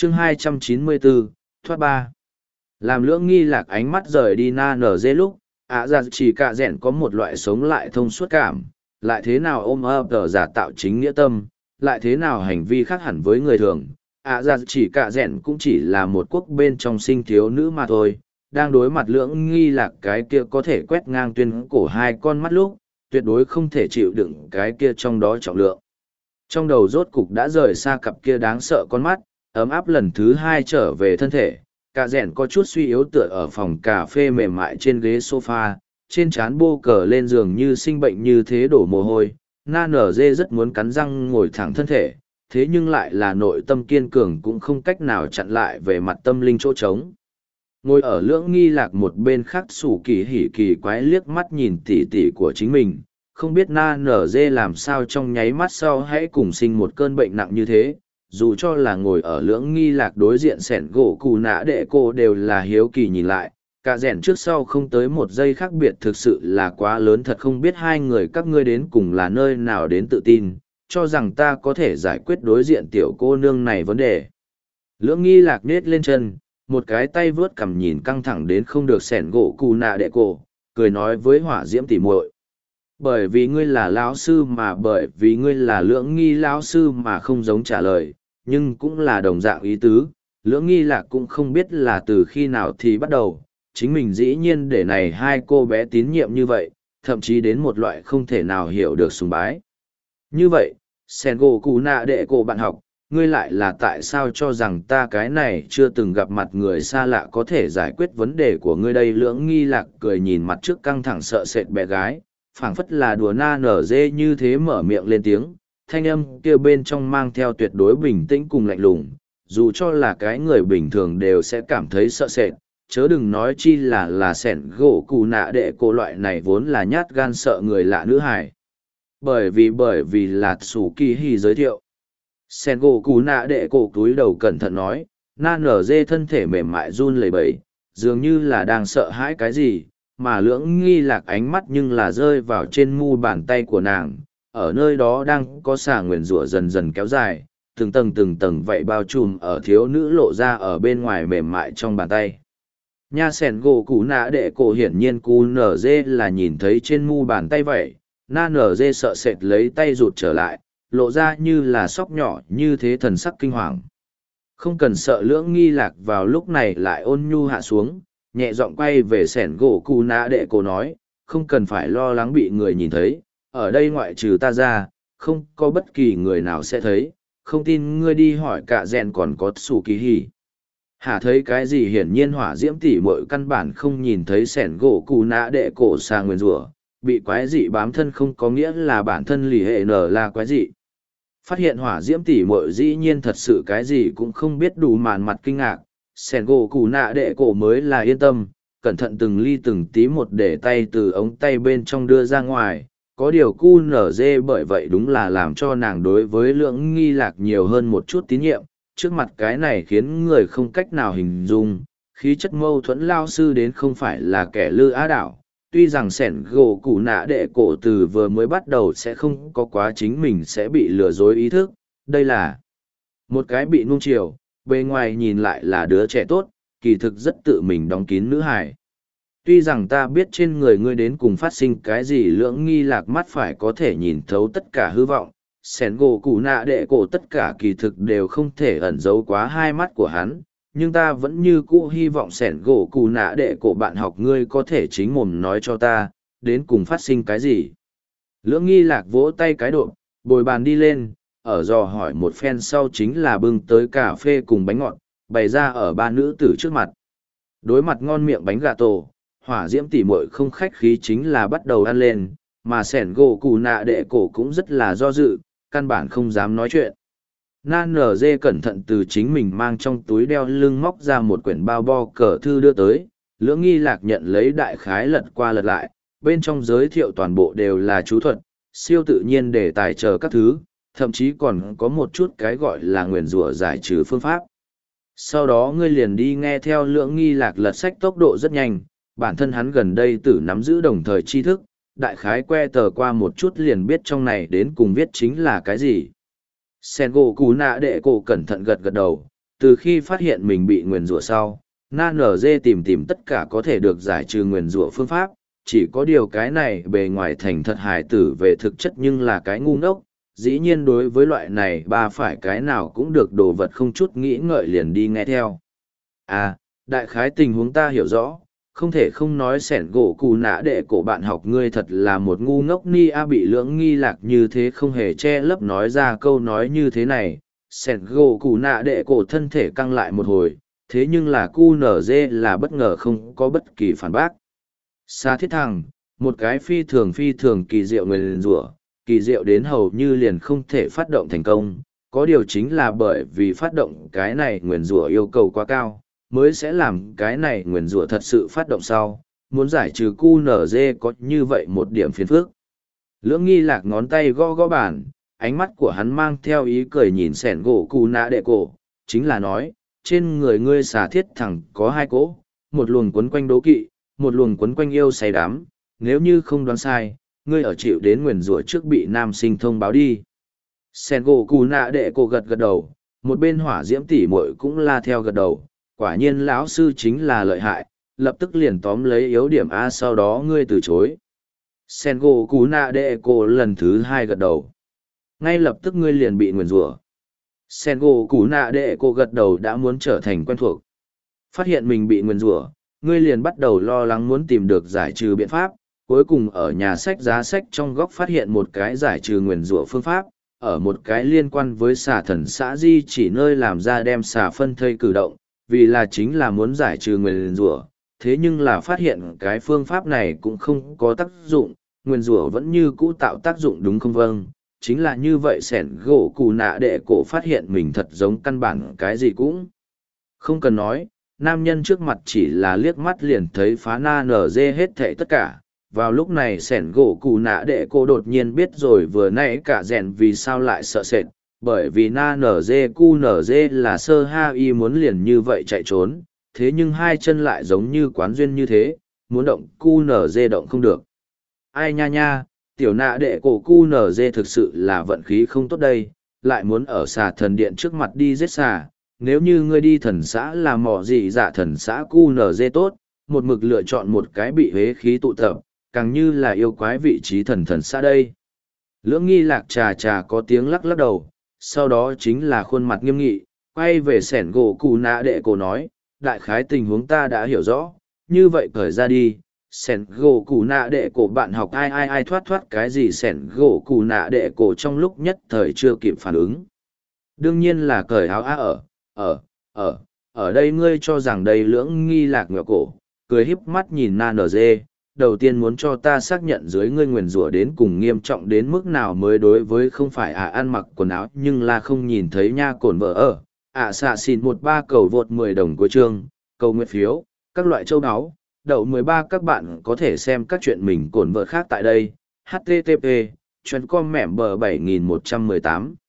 chương 294, thoát ba. Làm lưỡng nghi lạc ánh mắt rời đi na nở dê lúc, ạ ra chỉ cả rẽn có một loại sống lại thông suốt cảm, lại thế nào ôm ấp tờ giả tạo chính nghĩa tâm, lại thế nào hành vi khác hẳn với người thường. ạ ra chỉ cả rẽn cũng chỉ là một quốc bên trong sinh thiếu nữ mà thôi, đang đối mặt lưỡng nghi lạc cái kia có thể quét ngang tuyên cổ hai con mắt lúc, tuyệt đối không thể chịu đựng cái kia trong đó trọng lượng. Trong đầu rốt cục đã rời xa cặp kia đáng sợ con mắt, ấm áp lần thứ hai trở về thân thể, cả rẽn có chút suy yếu tựa ở phòng cà phê mềm mại trên ghế sofa, trên trán bô cờ lên giường như sinh bệnh như thế đổ mồ hôi. Na nở dê rất muốn cắn răng ngồi thẳng thân thể, thế nhưng lại là nội tâm kiên cường cũng không cách nào chặn lại về mặt tâm linh chỗ trống. Ngồi ở lưỡng nghi lạc một bên khác sủ kỳ hỉ kỳ quái liếc mắt nhìn tỉ tỉ của chính mình, không biết na nở dê làm sao trong nháy mắt sau hãy cùng sinh một cơn bệnh nặng như thế. Dù cho là ngồi ở lưỡng nghi lạc đối diện sẻn gỗ cù nã đệ cô đều là hiếu kỳ nhìn lại, cả rèn trước sau không tới một giây khác biệt thực sự là quá lớn thật không biết hai người các ngươi đến cùng là nơi nào đến tự tin, cho rằng ta có thể giải quyết đối diện tiểu cô nương này vấn đề. Lưỡng nghi lạc nết lên chân, một cái tay vướt cằm nhìn căng thẳng đến không được sẻn gỗ cù nạ đệ cổ, cười nói với hỏa diễm tỉ muội. Bởi vì ngươi là lão sư mà bởi vì ngươi là lưỡng nghi lão sư mà không giống trả lời, nhưng cũng là đồng dạng ý tứ. Lưỡng nghi lạc cũng không biết là từ khi nào thì bắt đầu, chính mình dĩ nhiên để này hai cô bé tín nhiệm như vậy, thậm chí đến một loại không thể nào hiểu được sùng bái. Như vậy, sen gỗ cụ nạ đệ cổ bạn học, ngươi lại là tại sao cho rằng ta cái này chưa từng gặp mặt người xa lạ có thể giải quyết vấn đề của ngươi đây. Lưỡng nghi lạc cười nhìn mặt trước căng thẳng sợ sệt bé gái, phảng phất là đùa na nở dê như thế mở miệng lên tiếng, thanh âm kia bên trong mang theo tuyệt đối bình tĩnh cùng lạnh lùng, dù cho là cái người bình thường đều sẽ cảm thấy sợ sệt, chớ đừng nói chi là sẻn gỗ cụ nạ đệ cổ loại này vốn là nhát gan sợ người lạ nữ hài. Bởi vì là sủ kỳ hì giới thiệu. Sẻn gỗ cụ nạ đệ cổ túi đầu cẩn thận nói, na nở dê thân thể mềm mại run lẩy bẩy, dường như là đang sợ hãi cái gì, mà lưỡng nghi lạc ánh mắt nhưng là rơi vào trên mu bàn tay của nàng, ở nơi đó đang có xà nguyền rủa dần dần kéo dài, từng tầng vậy bao trùm ở thiếu nữ lộ ra ở bên ngoài mềm mại trong bàn tay. Nha sẻn gỗ cụ nạ đệ cổ hiển nhiên cu nở dê là nhìn thấy trên mu bàn tay vậy, na nở dê sợ sệt lấy tay rụt trở lại, lộ ra như là sóc nhỏ như thế thần sắc kinh hoàng. Không cần sợ lưỡng nghi lạc vào lúc này lại ôn nhu hạ xuống, nhẹ giọng quay về sẻn gỗ cụ nạ đệ cổ nói, không cần phải lo lắng bị người nhìn thấy, ở đây ngoại trừ ta ra, không có bất kỳ người nào sẽ thấy, không tin ngươi đi hỏi cả rèn còn có sủ kỳ hì. Hả thấy cái gì hiển nhiên hỏa diễm tỉ mội căn bản không nhìn thấy sẻn gỗ cụ nạ đệ cổ xa nguyên rủa bị quái dị bám thân không có nghĩa là bản thân lì hệ nở là quái dị. Phát hiện hỏa diễm tỉ mội dĩ nhiên thật sự cái gì cũng không biết đủ màn mặt kinh ngạc, sẻn gỗ cụ nạ đệ cổ mới là yên tâm, cẩn thận từng ly từng tí một để tay từ ống tay bên trong đưa ra ngoài. Có điều cu nở dê bởi vậy đúng là làm cho nàng đối với lưỡng nghi lạc nhiều hơn một chút tín nhiệm, trước mặt cái này khiến người không cách nào hình dung, khí chất mâu thuẫn lao sư đến không phải là kẻ lư á đảo. Tuy rằng sẻn gỗ cụ nạ đệ cổ từ vừa mới bắt đầu sẽ không có quá chính mình sẽ bị lừa dối ý thức, đây là một cái bị nuông chiều, bề ngoài nhìn lại là đứa trẻ tốt, kỳ thực rất tự mình đóng kín nữ hài. Tuy rằng ta biết trên người ngươi đến cùng phát sinh cái gì lưỡng nghi lạc mắt phải có thể nhìn thấu tất cả hư vọng, sẻn gỗ cụ nạ đệ cổ tất cả kỳ thực đều không thể ẩn giấu quá hai mắt của hắn, nhưng ta vẫn như cũ hy vọng sẻn gỗ cụ nạ đệ cổ bạn học ngươi có thể chính mồm nói cho ta, đến cùng phát sinh cái gì. Lưỡng nghi lạc vỗ tay cái độ, bồi bàn đi lên, ở dò hỏi một phen sau chính là bưng tới cà phê cùng bánh ngọt, bày ra ở ba nữ tử trước mặt. Đối mặt ngon miệng bánh gà tổ, hỏa diễm tỉ muội không khách khí chính là bắt đầu ăn lên, mà sẻn gỗ cụ nạ đệ cổ cũng rất là do dự, căn bản không dám nói chuyện. Nan nở dê cẩn thận từ chính mình mang trong túi đeo lưng móc ra một quyển bao bo cờ thư đưa tới, lưỡng nghi lạc nhận lấy đại khái lật qua lật lại, bên trong giới thiệu toàn bộ đều là chú thuật, siêu tự nhiên để tài trợ các thứ, thậm chí còn có một chút cái gọi là nguyền rủa giải trừ phương pháp. Sau đó ngươi liền đi nghe theo lưỡng nghi lạc lật sách tốc độ rất nhanh, bản thân hắn gần đây tự nắm giữ đồng thời tri thức, đại khái que tờ qua một chút liền biết trong này đến cùng viết chính là cái gì. Sen gỗ cú nạ đệ cổ cẩn thận gật gật đầu, từ khi phát hiện mình bị nguyền rủa sau, na nở dê tìm tất cả có thể được giải trừ nguyền rủa phương pháp, chỉ có điều cái này bề ngoài thành thật hài tử về thực chất nhưng là cái ngu ngốc, dĩ nhiên đối với loại này ba phải cái nào cũng được đồ vật không chút nghĩ ngợi liền đi nghe theo. À, đại khái tình huống ta hiểu rõ, không thể không nói sẻn gỗ cù nã đệ cổ bạn học ngươi thật là một ngu ngốc ni a bị lưỡng nghi lạc như thế không hề che lấp nói ra câu nói như thế này, sẻn gỗ cù nã đệ cổ thân thể căng lại một hồi, thế nhưng là cu nở dê là bất ngờ không có bất kỳ phản bác. Xa thiết thằng, một cái phi thường kỳ diệu người liền rủa, kỳ diệu đến hầu như liền không thể phát động thành công, có điều chính là bởi vì phát động cái này nguyền rủa yêu cầu quá cao, mới sẽ làm cái này nguyền rủa thật sự phát động sau, muốn giải trừ cu nở dê có như vậy một điểm phiền phức. Lưỡng nghi lạc ngón tay gõ gõ bàn, ánh mắt của hắn mang theo ý cười nhìn sẻn gỗ cù nạ đệ cổ, chính là nói, trên người ngươi xà thiết thẳng có hai cỗ, một luồng quấn quanh đố kỵ, một luồng quấn quanh yêu say đắm, nếu như không đoán sai, ngươi ở chịu đến nguyền rủa trước bị nam sinh thông báo đi. Sẻn gỗ cù nạ đệ cổ gật gật đầu, một bên hỏa diễm tỉ muội cũng la theo gật đầu, quả nhiên lão sư chính là lợi hại, lập tức liền tóm lấy yếu điểm A sau đó ngươi từ chối. Sen gỗ cú nạ đệ cổ lần thứ hai gật đầu. Ngay lập tức ngươi liền bị nguyền rủa. Sen gỗ cú nạ đệ cổ gật đầu đã muốn trở thành quen thuộc. Phát hiện mình bị nguyền rủa, ngươi liền bắt đầu lo lắng muốn tìm được giải trừ biện pháp. Cuối cùng ở nhà sách giá sách trong góc phát hiện một cái giải trừ nguyền rủa phương pháp, ở một cái liên quan với xà thần xã di chỉ nơi làm ra đem xà phân thây cử động, vì là chính là muốn giải trừ nguyền rủa, thế nhưng là phát hiện cái phương pháp này cũng không có tác dụng, nguyền rủa vẫn như cũ tạo tác dụng đúng không vâng, chính là như vậy sẻn gỗ cù nạ đệ cổ phát hiện mình thật giống căn bản cái gì cũng không cần nói, nam nhân trước mặt chỉ là liếc mắt liền thấy phá na nở dê hết thảy tất cả. Vào lúc này sẻn gỗ cù nạ đệ cổ đột nhiên biết rồi vừa nãy cả rèn vì sao lại sợ sệt, bởi vì na nở dê cu nở dê là sơ ha y muốn liền như vậy chạy trốn, thế nhưng hai chân lại giống như quán duyên như thế, muốn động cu nở dê động không được. Ai nha nha, tiểu nạ đệ cổ cu nở dê thực sự là vận khí không tốt đây, lại muốn ở xà thần điện trước mặt đi giết xà, nếu như ngươi đi thần xã là mỏ gì giả thần xã cu nở dê tốt, một mực lựa chọn một cái bị hế khí tụ tập, càng như là yêu quái vị trí thần xã đây. Lưỡng nghi lạc trà có tiếng lắc lắc đầu, sau đó chính là khuôn mặt nghiêm nghị, quay về sẻn gỗ cù nạ đệ cổ nói, đại khái tình huống ta đã hiểu rõ, như vậy cởi ra đi, sẻn gỗ cù nạ đệ cổ bạn học ai thoát cái gì sẻn gỗ cù nạ đệ cổ trong lúc nhất thời chưa kịp phản ứng. Đương nhiên là cởi áo ở đây ngươi cho rằng đây lưỡng nghi lạc ngựa cổ, cười híp mắt nhìn na nở dê. Đầu tiên muốn cho ta xác nhận dưới ngươi nguyền rủa đến cùng nghiêm trọng đến mức nào mới đối với không phải ăn mặc quần áo nhưng là không nhìn thấy nha cổn vợ ở. Xạ xìn 13 cầu vượt 10 đồng của chương, cầu nguyện phiếu, các loại châu áo, đậu 13 các bạn có thể xem các chuyện mình cổn vợ khác tại đây. http://com mẻm bờ 7118